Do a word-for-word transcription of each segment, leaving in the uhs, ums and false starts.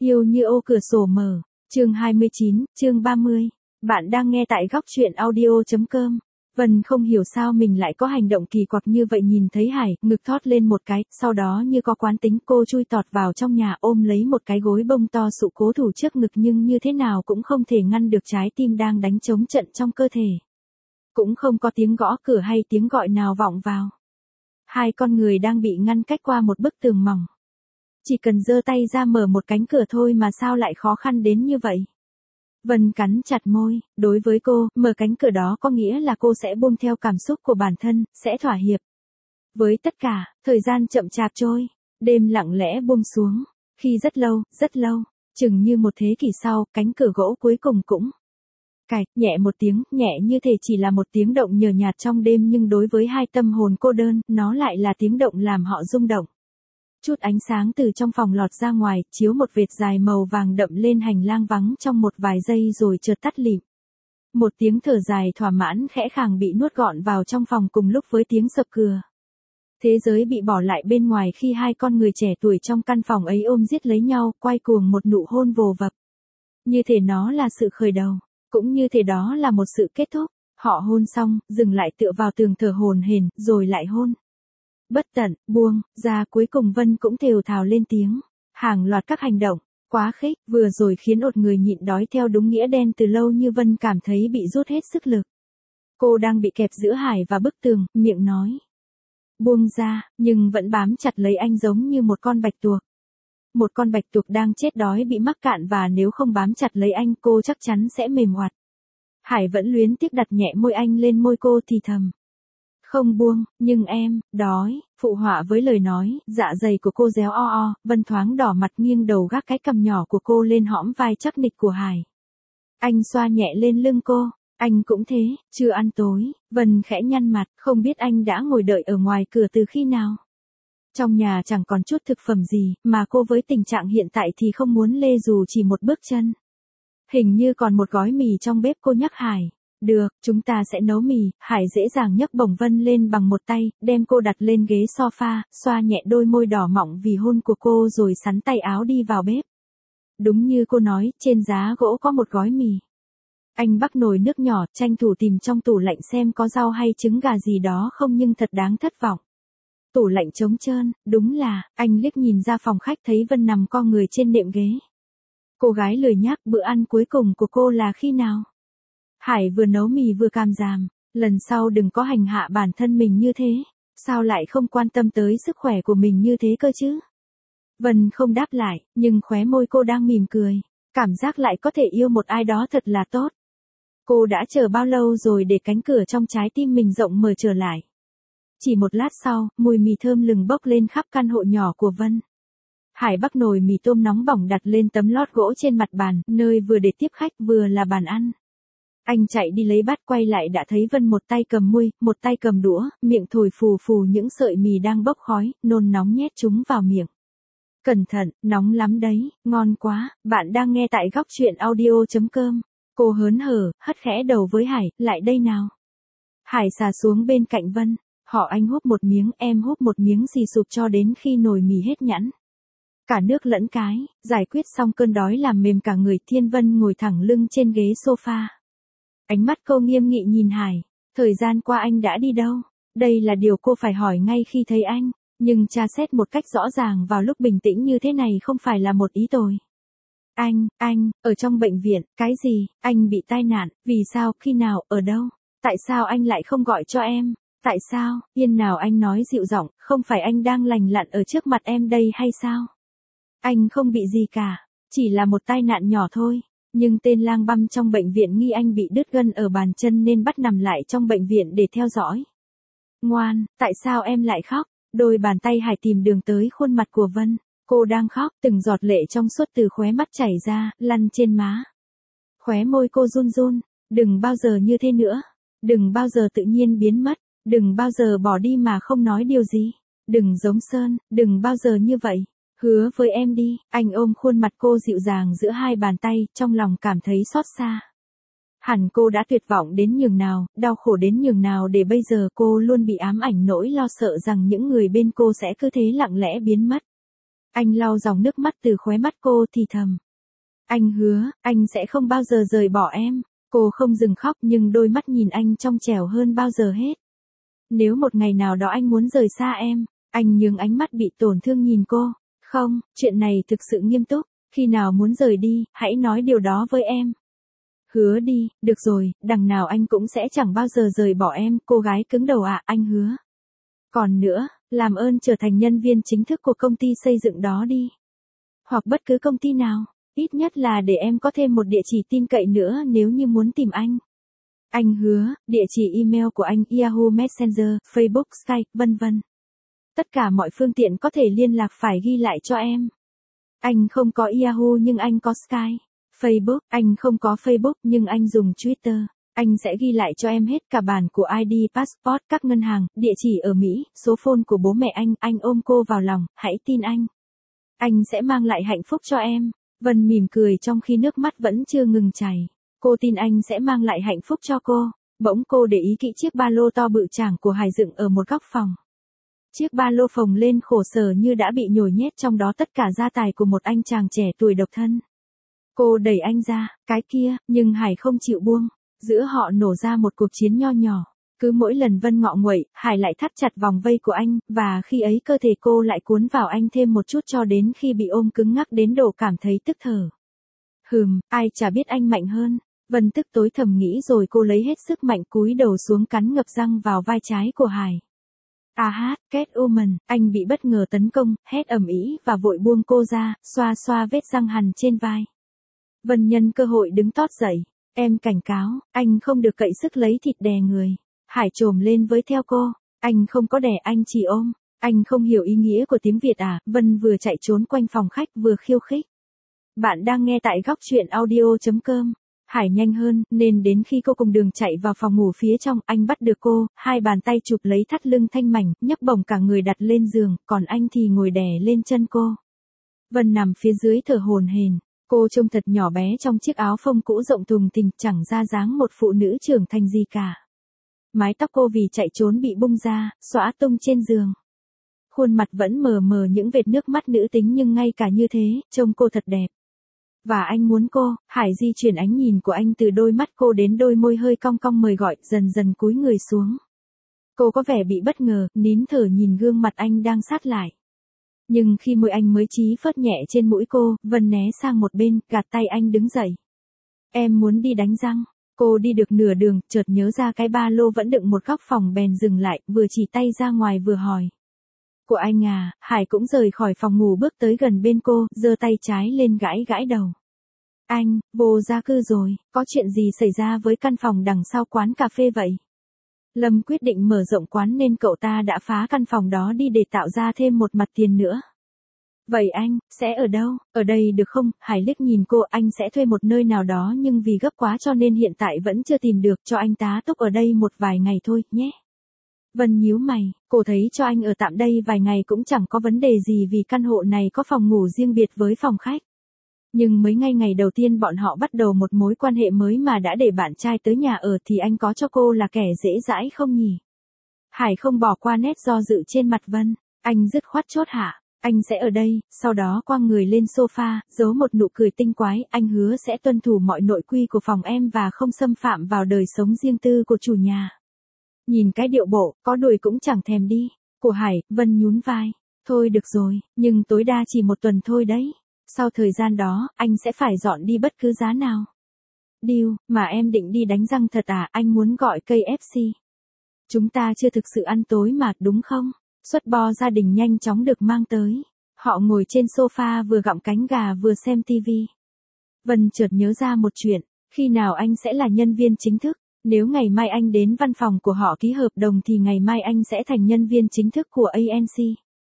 Yêu như ô cửa sổ mở, chương hai mươi chín, chương ba mươi. Bạn đang nghe tại góc truyện audio chấm com. Vân không hiểu sao mình lại có hành động kỳ quặc như vậy, nhìn thấy Hải, ngực thót lên một cái, sau đó như có quán tính cô chui tọt vào trong nhà ôm lấy một cái gối bông to sụ cố thủ trước ngực, nhưng như thế nào cũng không thể ngăn được trái tim đang đánh trống trận trong cơ thể. Cũng không có tiếng gõ cửa hay tiếng gọi nào vọng vào. Hai con người đang bị ngăn cách qua một bức tường mỏng. Chỉ cần giơ tay ra mở một cánh cửa thôi mà sao lại khó khăn đến như vậy. Vân cắn chặt môi, đối với cô, mở cánh cửa đó có nghĩa là cô sẽ buông theo cảm xúc của bản thân, sẽ thỏa hiệp. Với tất cả, thời gian chậm chạp trôi, đêm lặng lẽ buông xuống, khi rất lâu, rất lâu, chừng như một thế kỷ sau, cánh cửa gỗ cuối cùng cũng cạch, nhẹ một tiếng, nhẹ như thể chỉ là một tiếng động nhờ nhạt trong đêm, nhưng đối với hai tâm hồn cô đơn, nó lại là tiếng động làm họ rung động. Chút ánh sáng từ trong phòng lọt ra ngoài, chiếu một vệt dài màu vàng đậm lên hành lang vắng trong một vài giây rồi chợt tắt lịm. Một tiếng thở dài thỏa mãn khẽ khàng bị nuốt gọn vào trong phòng cùng lúc với tiếng sập cửa. Thế giới bị bỏ lại bên ngoài khi hai con người trẻ tuổi trong căn phòng ấy ôm giết lấy nhau, quay cuồng một nụ hôn vồ vập. Như thể nó là sự khởi đầu, cũng như thể đó là một sự kết thúc. Họ hôn xong, dừng lại tựa vào tường thở hổn hển, rồi lại hôn. Bất tận, buông, ra cuối cùng Vân cũng thều thào lên tiếng. Hàng loạt các hành động, quá khích, vừa rồi khiến một người nhịn đói theo đúng nghĩa đen từ lâu như Vân cảm thấy bị rút hết sức lực. Cô đang bị kẹp giữa Hải và bức tường, miệng nói. Buông ra, nhưng vẫn bám chặt lấy anh giống như một con bạch tuộc. Một con bạch tuộc đang chết đói bị mắc cạn và nếu không bám chặt lấy anh cô chắc chắn sẽ mềm oặt. Hải vẫn luyến tiếc đặt nhẹ môi anh lên môi cô thì thầm. Không buông, nhưng em, đói, phụ họa với lời nói, dạ dày của cô réo o o, Vân thoáng đỏ mặt nghiêng đầu gác cái cằm nhỏ của cô lên hõm vai chắc nịch của Hải. Anh xoa nhẹ lên lưng cô, anh cũng thế, chưa ăn tối, Vân khẽ nhăn mặt, không biết anh đã ngồi đợi ở ngoài cửa từ khi nào. Trong nhà chẳng còn chút thực phẩm gì, mà cô với tình trạng hiện tại thì không muốn lê dù chỉ một bước chân. Hình như còn một gói mì trong bếp, cô nhắc Hải. Được, chúng ta sẽ nấu mì. Hải dễ dàng nhấc bổng Vân lên bằng một tay, đem cô đặt lên ghế sofa, xoa nhẹ đôi môi đỏ mọng vì hôn của cô rồi sắn tay áo đi vào bếp. Đúng như cô nói, trên giá gỗ có một gói mì. Anh bắc nồi nước nhỏ, tranh thủ tìm trong tủ lạnh xem có rau hay trứng gà gì đó không, nhưng thật đáng thất vọng. Tủ lạnh trống trơn, đúng là, anh liếc nhìn ra phòng khách thấy Vân nằm co người trên nệm ghế. Cô gái lười nhác, bữa ăn cuối cùng của cô là khi nào? Hải vừa nấu mì vừa càm ràm, lần sau đừng có hành hạ bản thân mình như thế, sao lại không quan tâm tới sức khỏe của mình như thế cơ chứ? Vân không đáp lại, nhưng khóe môi cô đang mỉm cười, cảm giác lại có thể yêu một ai đó thật là tốt. Cô đã chờ bao lâu rồi để cánh cửa trong trái tim mình rộng mở trở lại. Chỉ một lát sau, mùi mì thơm lừng bốc lên khắp căn hộ nhỏ của Vân. Hải bắc nồi mì tôm nóng bỏng đặt lên tấm lót gỗ trên mặt bàn, nơi vừa để tiếp khách vừa là bàn ăn. Anh chạy đi lấy bát, quay lại đã thấy Vân một tay cầm muôi, một tay cầm đũa, miệng thổi phù phù những sợi mì đang bốc khói, nôn nóng nhét chúng vào miệng. Cẩn thận, nóng lắm đấy, ngon quá, bạn đang nghe tại góc truyện audio chấm com. Cô hớn hở, hất khẽ đầu với Hải, lại đây nào. Hải xà xuống bên cạnh Vân, họ anh húp một miếng, em húp một miếng xì sụp cho đến khi nồi mì hết nhẵn. Cả nước lẫn cái, giải quyết xong cơn đói làm mềm cả người, Thiên Vân ngồi thẳng lưng trên ghế sofa. Ánh mắt cô nghiêm nghị nhìn Hải, thời gian qua anh đã đi đâu? Đây là điều cô phải hỏi ngay khi thấy anh, nhưng tra xét một cách rõ ràng vào lúc bình tĩnh như thế này không phải là một ý tồi. Anh, anh, ở trong bệnh viện, cái gì, anh bị tai nạn, vì sao, khi nào, ở đâu? Tại sao anh lại không gọi cho em? Tại sao, yên nào, anh nói dịu giọng, không phải anh đang lành lặn ở trước mặt em đây hay sao? Anh không bị gì cả, chỉ là một tai nạn nhỏ thôi. Nhưng tên lang băm trong bệnh viện nghi anh bị đứt gân ở bàn chân nên bắt nằm lại trong bệnh viện để theo dõi. Ngoan, tại sao em lại khóc? Đôi bàn tay Hải tìm đường tới khuôn mặt của Vân. Cô đang khóc, từng giọt lệ trong suốt từ khóe mắt chảy ra, lăn trên má. Khóe môi cô run run, đừng bao giờ như thế nữa. Đừng bao giờ tự nhiên biến mất. Đừng bao giờ bỏ đi mà không nói điều gì. Đừng giống Sơn, đừng bao giờ như vậy. Hứa với em đi, anh ôm khuôn mặt cô dịu dàng giữa hai bàn tay, trong lòng cảm thấy xót xa. Hẳn cô đã tuyệt vọng đến nhường nào, đau khổ đến nhường nào để bây giờ cô luôn bị ám ảnh nỗi lo sợ rằng những người bên cô sẽ cứ thế lặng lẽ biến mất. Anh lau dòng nước mắt từ khóe mắt cô thì thầm. Anh hứa, anh sẽ không bao giờ rời bỏ em. Cô không dừng khóc nhưng đôi mắt nhìn anh trong trẻo hơn bao giờ hết. Nếu một ngày nào đó anh muốn rời xa em, anh nhướng ánh mắt bị tổn thương nhìn cô. Không, chuyện này thực sự nghiêm túc. Khi nào muốn rời đi, hãy nói điều đó với em. Hứa đi, được rồi, đằng nào anh cũng sẽ chẳng bao giờ rời bỏ em. Cô gái cứng đầu ạ, à, anh hứa. Còn nữa, làm ơn trở thành nhân viên chính thức của công ty xây dựng đó đi. Hoặc bất cứ công ty nào, ít nhất là để em có thêm một địa chỉ tin cậy nữa nếu như muốn tìm anh. Anh hứa, địa chỉ email của anh, Yahoo Messenger, Facebook, Skype, vân vân. Tất cả mọi phương tiện có thể liên lạc phải ghi lại cho em. Anh không có Yahoo nhưng anh có Skype, Facebook, anh không có Facebook nhưng anh dùng Twitter. Anh sẽ ghi lại cho em hết cả bản của i đê, passport, các ngân hàng, địa chỉ ở Mỹ, số phone của bố mẹ anh. Anh ôm cô vào lòng, hãy tin anh. Anh sẽ mang lại hạnh phúc cho em. Vân mỉm cười trong khi nước mắt vẫn chưa ngừng chảy. Cô tin anh sẽ mang lại hạnh phúc cho cô. Bỗng cô để ý kỹ chiếc ba lô to bự chảng của Hải dựng ở một góc phòng. Chiếc ba lô phồng lên khổ sở như đã bị nhồi nhét trong đó tất cả gia tài của một anh chàng trẻ tuổi độc thân. Cô đẩy anh ra, cái kia, nhưng Hải không chịu buông. Giữa họ nổ ra một cuộc chiến nho nhỏ. Cứ mỗi lần Vân ngọ nguậy, Hải lại thắt chặt vòng vây của anh, và khi ấy cơ thể cô lại cuốn vào anh thêm một chút cho đến khi bị ôm cứng ngắc đến độ cảm thấy tức thở. Hừm, ai chả biết anh mạnh hơn. Vân tức tối thầm nghĩ rồi cô lấy hết sức mạnh cúi đầu xuống cắn ngập răng vào vai trái của Hải. À hát, Catwoman, anh bị bất ngờ tấn công, hét ầm ĩ và vội buông cô ra, xoa xoa vết răng hằn trên vai. Vân nhân cơ hội đứng tót dậy. Em cảnh cáo, anh không được cậy sức lấy thịt đè người. Hải trồm lên với theo cô. Anh không có đè, anh chỉ ôm. Anh không hiểu ý nghĩa của tiếng Việt à? Vân vừa chạy trốn quanh phòng khách vừa khiêu khích. Bạn đang nghe tại góc truyện audio chấm com. Hải nhanh hơn, nên đến khi cô cùng đường chạy vào phòng ngủ phía trong, anh bắt được cô, hai bàn tay chụp lấy thắt lưng thanh mảnh, nhấc bổng cả người đặt lên giường, còn anh thì ngồi đè lên chân cô. Vân nằm phía dưới thở hổn hển. Cô trông thật nhỏ bé trong chiếc áo phông cũ rộng thùng thình, chẳng ra dáng một phụ nữ trưởng thành gì cả. Mái tóc cô vì chạy trốn bị bung ra, xõa tung trên giường. Khuôn mặt vẫn mờ mờ những vệt nước mắt nữ tính nhưng ngay cả như thế, trông cô thật đẹp. Và anh muốn cô. Hải di chuyển ánh nhìn của anh từ đôi mắt cô đến đôi môi hơi cong cong mời gọi, dần dần cúi người xuống. Cô có vẻ bị bất ngờ, nín thở nhìn gương mặt anh đang sát lại. Nhưng khi môi anh mới chí phớt nhẹ trên mũi cô, Vân né sang một bên, gạt tay anh đứng dậy. Em muốn đi đánh răng. Cô đi được nửa đường, chợt nhớ ra cái ba lô vẫn đựng một góc phòng bèn dừng lại, vừa chỉ tay ra ngoài vừa hỏi. Của anh à? Hải cũng rời khỏi phòng ngủ bước tới gần bên cô, giơ tay trái lên gãi gãi đầu. Anh, vô gia cư rồi, có chuyện gì xảy ra với căn phòng đằng sau quán cà phê vậy? Lâm quyết định mở rộng quán nên cậu ta đã phá căn phòng đó đi để tạo ra thêm một mặt tiền nữa. Vậy anh, sẽ ở đâu? Ở đây được không? Hải liếc nhìn cô, anh sẽ thuê một nơi nào đó nhưng vì gấp quá cho nên hiện tại vẫn chưa tìm được, cho anh tá túc ở đây một vài ngày thôi, nhé. Vân nhíu mày, cô thấy cho anh ở tạm đây vài ngày cũng chẳng có vấn đề gì vì căn hộ này có phòng ngủ riêng biệt với phòng khách. Nhưng mấy ngày ngày đầu tiên bọn họ bắt đầu một mối quan hệ mới mà đã để bạn trai tới nhà ở thì anh có cho cô là kẻ dễ dãi không nhỉ? Hải không bỏ qua nét do dự trên mặt Vân, anh dứt khoát chốt hạ, anh sẽ ở đây, sau đó quăng người lên sofa, giấu một nụ cười tinh quái, anh hứa sẽ tuân thủ mọi nội quy của phòng em và không xâm phạm vào đời sống riêng tư của chủ nhà. Nhìn cái điệu bộ, có đuổi cũng chẳng thèm đi, của Hải. Vân nhún vai, thôi được rồi, nhưng tối đa chỉ một tuần thôi đấy. Sau thời gian đó, anh sẽ phải dọn đi bất cứ giá nào. Deal, mà em định đi đánh răng thật à? Anh muốn gọi ca ép xê. Chúng ta chưa thực sự ăn tối mà, đúng không? Suất bo gia đình nhanh chóng được mang tới. Họ ngồi trên sofa vừa gặm cánh gà vừa xem tivi. Vân chợt nhớ ra một chuyện, khi nào anh sẽ là nhân viên chính thức? Nếu ngày mai anh đến văn phòng của họ ký hợp đồng thì ngày mai anh sẽ thành nhân viên chính thức của a en xê.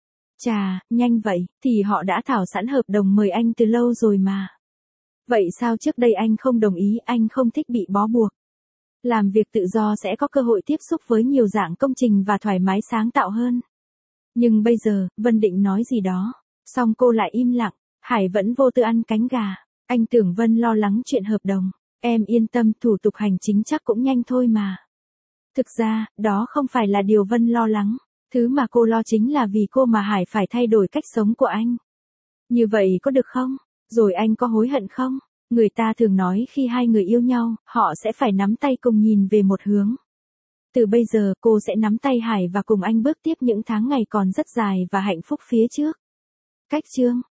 Chà, nhanh vậy, thì họ đã thảo sẵn hợp đồng mời anh từ lâu rồi mà. Vậy sao trước đây anh không đồng ý? Anh không thích bị bó buộc. Làm việc tự do sẽ có cơ hội tiếp xúc với nhiều dạng công trình và thoải mái sáng tạo hơn. Nhưng bây giờ, Vân định nói gì đó, xong cô lại im lặng. Hải vẫn vô tư ăn cánh gà. Anh tưởng Vân lo lắng chuyện hợp đồng. Em yên tâm, thủ tục hành chính chắc cũng nhanh thôi mà. Thực ra, đó không phải là điều Vân lo lắng. Thứ mà cô lo chính là vì cô mà Hải phải thay đổi cách sống của anh. Như vậy có được không? Rồi anh có hối hận không? Người ta thường nói khi hai người yêu nhau, họ sẽ phải nắm tay cùng nhìn về một hướng. Từ bây giờ, cô sẽ nắm tay Hải và cùng anh bước tiếp những tháng ngày còn rất dài và hạnh phúc phía trước. Cách chương